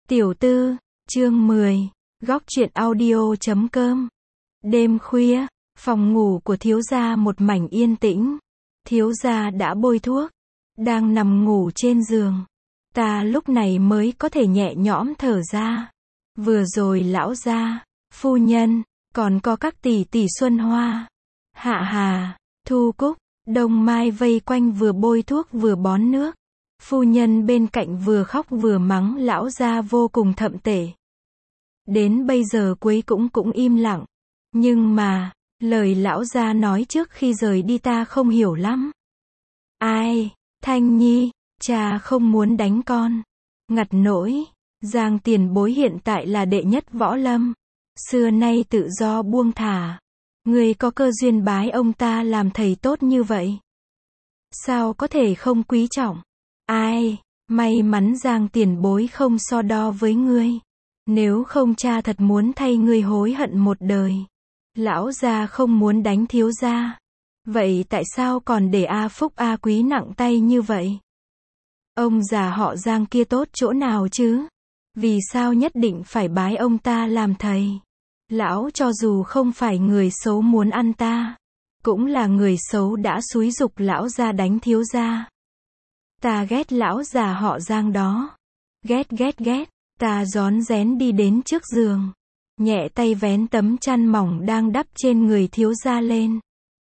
Tiểu tư, chương 10, góc truyện audio.com. Đêm khuya, phòng ngủ của thiếu gia một mảnh yên tĩnh. Thiếu gia đã bôi thuốc, đang nằm ngủ trên giường. Ta lúc này mới có thể nhẹ nhõm thở ra. Vừa rồi lão gia, phu nhân, còn có các tỷ tỷ Xuân Hoa, Hạ Hà, Thu Cúc, Đông Mai vây quanh vừa bôi thuốc vừa bón nước. Phu nhân bên cạnh vừa khóc vừa mắng lão gia vô cùng thậm tệ. Đến bây giờ cuối cũng im lặng. Nhưng mà, lời lão gia nói trước khi rời đi ta không hiểu lắm. Ai, Thanh Nhi, cha không muốn đánh con. Ngặt nỗi, Giang Tiền Bối hiện tại là đệ nhất võ lâm. Xưa nay tự do buông thả. Người có cơ duyên bái ông ta làm thầy tốt như vậy. Sao có thể không quý trọng? Ai, may mắn Giang Tiền Bối không so đo với ngươi. Nếu không cha thật muốn thay ngươi hối hận một đời. Lão gia không muốn đánh thiếu gia. Vậy tại sao còn để A Phúc A Quý nặng tay như vậy? Ông già họ Giang kia tốt chỗ nào chứ? Vì sao nhất định phải bái ông ta làm thầy? Lão cho dù không phải người xấu muốn ăn ta, cũng là người xấu đã xúi giục lão gia đánh thiếu gia. Ta ghét lão già họ Giang đó. Ghét. Ta rón rén đi đến trước giường. Nhẹ tay vén tấm chăn mỏng đang đắp trên người thiếu gia lên.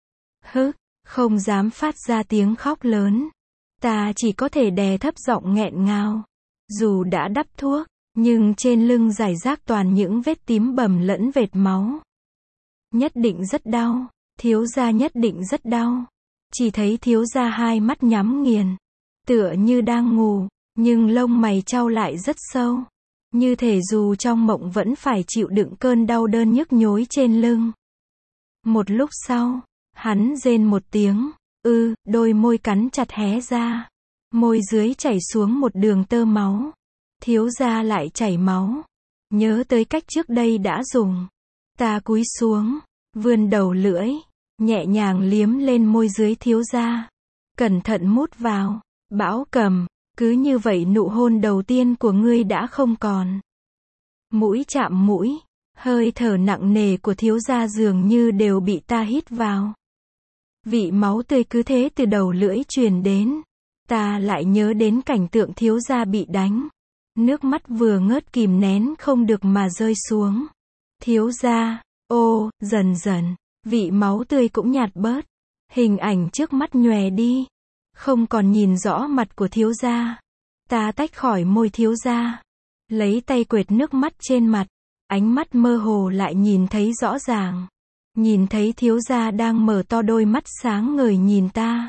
Không dám phát ra tiếng khóc lớn. Ta chỉ có thể đè thấp giọng nghẹn ngào. Dù đã đắp thuốc, nhưng trên lưng rải rác toàn những vết tím bầm lẫn vệt máu. Nhất định rất đau. Thiếu gia nhất định rất đau. Chỉ thấy thiếu gia hai mắt nhắm nghiền. Tựa như đang ngủ, nhưng lông mày chau lại rất sâu. Như thể dù trong mộng vẫn phải chịu đựng cơn đau đớn nhức nhối trên lưng. Một lúc sau, hắn rên một tiếng, đôi môi cắn chặt hé ra. Môi dưới chảy xuống một đường tơ máu. Thiếu gia lại chảy máu. Nhớ tới cách trước đây đã dùng. Ta cúi xuống, vươn đầu lưỡi, nhẹ nhàng liếm lên môi dưới thiếu gia. Cẩn thận mút vào. Bão Cầm, cứ như vậy nụ hôn đầu tiên của ngươi đã không còn. Mũi chạm mũi, hơi thở nặng nề của thiếu gia dường như đều bị ta hít vào. Vị máu tươi cứ thế từ đầu lưỡi truyền đến. Ta lại nhớ đến cảnh tượng thiếu gia bị đánh. Nước mắt vừa ngớt kìm nén không được mà rơi xuống. Thiếu gia, dần dần, vị máu tươi cũng nhạt bớt. Hình ảnh trước mắt nhòe đi. Không còn nhìn rõ mặt của thiếu gia. Ta tách khỏi môi thiếu gia. Lấy tay quệt nước mắt trên mặt. Ánh mắt mơ hồ lại nhìn thấy rõ ràng. Nhìn thấy thiếu gia đang mở to đôi mắt sáng ngời nhìn ta.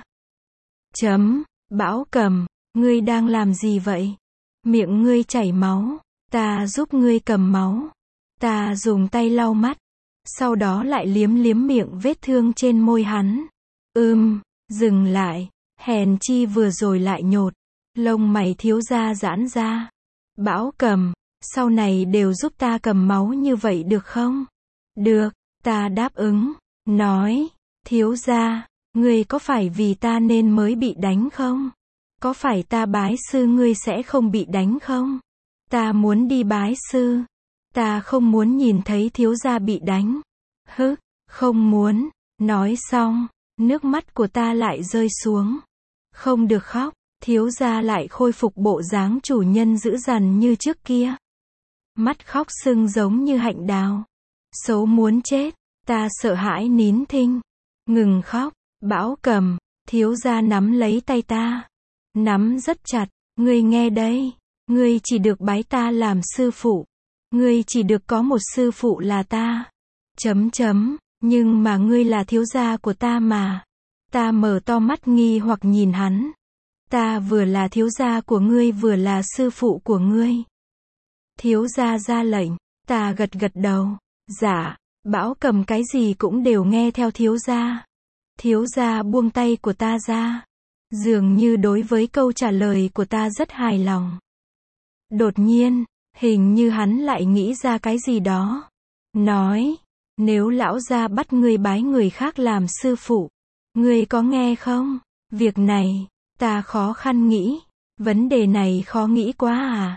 Bão Cầm, ngươi đang làm gì vậy? Miệng ngươi chảy máu. Ta giúp ngươi cầm máu. Ta dùng tay lau mắt. Sau đó lại liếm miệng vết thương trên môi hắn. Dừng lại. Hèn chi vừa rồi lại nhột. Lông mày thiếu gia giãn ra. Bão Cầm, sau này đều giúp ta cầm máu như vậy được không? Được, ta đáp ứng. Nói, thiếu gia, ngươi có phải vì ta nên mới bị đánh không? Có phải ta bái sư ngươi sẽ không bị đánh không? Ta muốn đi bái sư. Ta không muốn nhìn thấy thiếu gia bị đánh. Không muốn. Nói xong, nước mắt của ta lại rơi xuống. Không được khóc. Thiếu gia lại khôi phục bộ dáng chủ nhân dữ dằn như trước kia. Mắt khóc sưng giống như hạnh đào. Xấu muốn chết. Ta sợ hãi nín thinh. Ngừng khóc. Bão Cầm, thiếu gia nắm lấy tay ta. Nắm rất chặt. Ngươi nghe đây. Ngươi chỉ được bái ta làm sư phụ. Ngươi chỉ được có một sư phụ là ta. Nhưng mà ngươi là thiếu gia của ta mà. Ta mở to mắt nghi hoặc nhìn hắn. Ta vừa là thiếu gia của ngươi vừa là sư phụ của ngươi. Thiếu gia ra lệnh. Ta gật đầu. Dạ. Bão Cầm cái gì cũng đều nghe theo thiếu gia. Thiếu gia buông tay của ta ra. Dường như đối với câu trả lời của ta rất hài lòng. Đột nhiên, hình như hắn lại nghĩ ra cái gì đó. Nói, nếu lão gia bắt ngươi bái người khác làm sư phụ, ngươi có nghe không? Việc này, ta khó khăn nghĩ. Vấn đề này khó nghĩ quá à?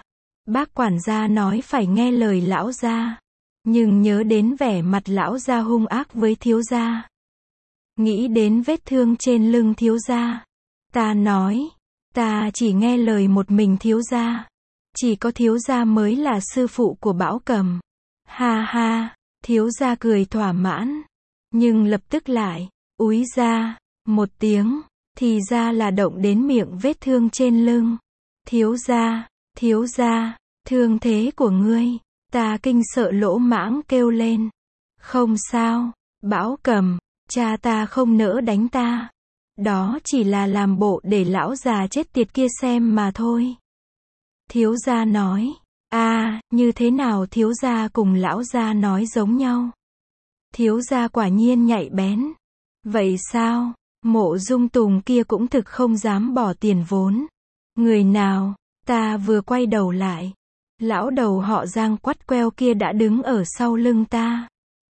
Bác quản gia nói phải nghe lời lão gia. Nhưng nhớ đến vẻ mặt lão gia hung ác với thiếu gia. Nghĩ đến vết thương trên lưng thiếu gia. Ta nói, ta chỉ nghe lời một mình thiếu gia. Chỉ có thiếu gia mới là sư phụ của Bảo Cầm. Ha ha, thiếu gia cười thỏa mãn. Nhưng lập tức lại, úi ra, một tiếng, thì ra là động đến miệng vết thương trên lưng. Thiếu gia, thương thế của ngươi. Ta kinh sợ lỗ mãng kêu lên. Không sao, Bảo Cầm, cha ta không nỡ đánh ta. Đó chỉ là làm bộ để lão già chết tiệt kia xem mà thôi. Thiếu gia nói, như thế nào thiếu gia cùng lão gia nói giống nhau. Thiếu gia quả nhiên nhạy bén. Vậy sao, Mộ Dung Tùng kia cũng thực không dám bỏ tiền vốn. Người nào, ta vừa quay đầu lại. Lão đầu họ Giang quắt queo kia đã đứng ở sau lưng ta.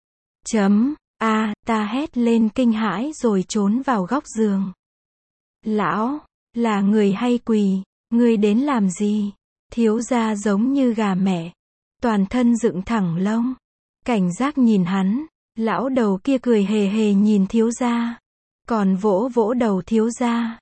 Ta hét lên kinh hãi rồi trốn vào góc giường. Lão, là người hay quỷ, ngươi đến làm gì? Thiếu gia giống như gà mẹ. Toàn thân dựng thẳng lông. Cảnh giác nhìn hắn. Lão đầu kia cười hề hề nhìn thiếu gia. Còn vỗ vỗ đầu thiếu gia.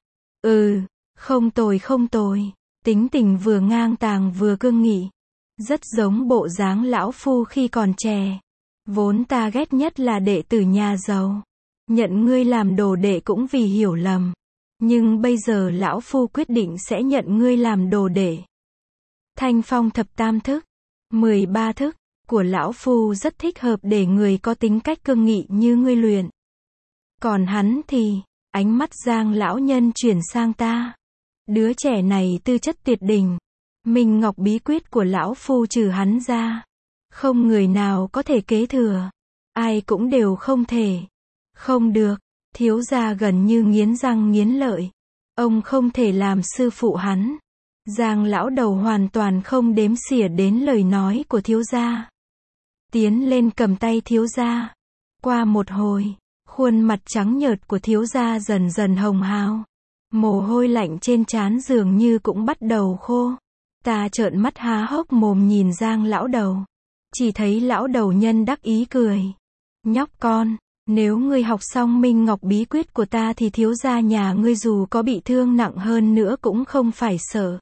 Không tồi. Tính tình vừa ngang tàng vừa cương nghị. Rất giống bộ dáng lão phu khi còn trẻ. Vốn ta ghét nhất là đệ tử nhà giàu. Nhận ngươi làm đồ đệ cũng vì hiểu lầm. Nhưng bây giờ lão phu quyết định sẽ nhận ngươi làm đồ đệ. Thanh Phong thập tam thức, 13 thức của lão phu rất thích hợp để người có tính cách cương nghị như ngươi luyện. Còn hắn thì, ánh mắt Giang lão nhân chuyển sang ta. Đứa trẻ này tư chất tuyệt đỉnh. Minh Ngọc bí quyết của lão phu trừ hắn ra, không người nào có thể kế thừa. Ai cũng đều không thể. Không được, thiếu gia gần như nghiến răng nghiến lợi. Ông không thể làm sư phụ hắn. Giang lão đầu hoàn toàn không đếm xỉa đến lời nói của thiếu gia. Tiến lên cầm tay thiếu gia. Qua một hồi, khuôn mặt trắng nhợt của thiếu gia dần dần hồng hào. Mồ hôi lạnh trên trán dường như cũng bắt đầu khô. Ta trợn mắt há hốc mồm nhìn Giang lão đầu. Chỉ thấy lão đầu nhân đắc ý cười. Nhóc con, nếu ngươi học xong Minh Ngọc bí quyết của ta thì thiếu gia nhà ngươi dù có bị thương nặng hơn nữa cũng không phải sợ.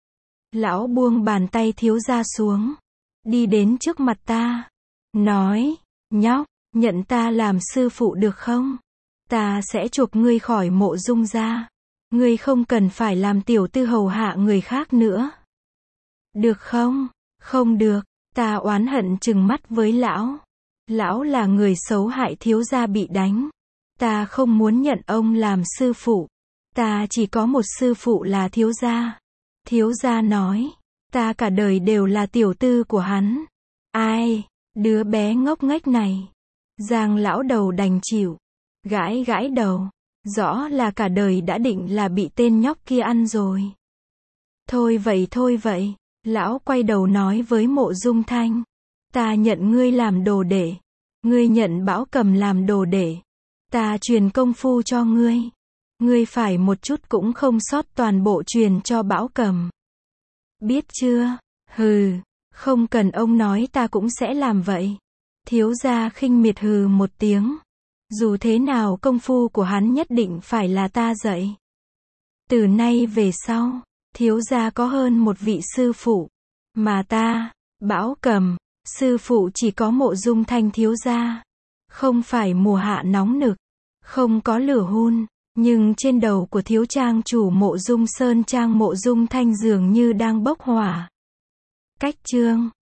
Lão buông bàn tay thiếu gia xuống. Đi đến trước mặt ta. Nói, nhóc, nhận ta làm sư phụ được không? Ta sẽ chuộc ngươi khỏi Mộ Dung gia. Ngươi không cần phải làm tiểu tư hầu hạ người khác nữa. Được không? Không được. Ta oán hận trừng mắt với lão. Lão là người xấu hại thiếu gia bị đánh. Ta không muốn nhận ông làm sư phụ. Ta chỉ có một sư phụ là thiếu gia. Thiếu gia nói, ta cả đời đều là tiểu tư của hắn. Ai, đứa bé ngốc nghếch này. Giang lão đầu đành chịu. Gãi gãi đầu. Rõ là cả đời đã định là bị tên nhóc kia ăn rồi. Thôi vậy. Lão quay đầu nói với Mộ Dung Thanh. Ta nhận ngươi làm đồ đệ. Ngươi nhận Bảo Cầm làm đồ đệ. Ta truyền công phu cho ngươi. Ngươi phải một chút cũng không sót toàn bộ truyền cho Bảo Cầm. Biết chưa? Hừ, không cần ông nói ta cũng sẽ làm vậy. Thiếu gia khinh miệt hừ một tiếng. Dù thế nào công phu của hắn nhất định phải là ta dạy. Từ nay về sau, thiếu gia có hơn một vị sư phụ. Mà ta, Bảo Cầm, sư phụ chỉ có Mộ Dung Thanh thiếu gia. Không phải mùa hạ nóng nực, không có lửa hun, nhưng trên đầu của thiếu trang chủ Mộ Dung Sơn trang Mộ Dung Thanh dường như đang bốc hỏa. Cách chương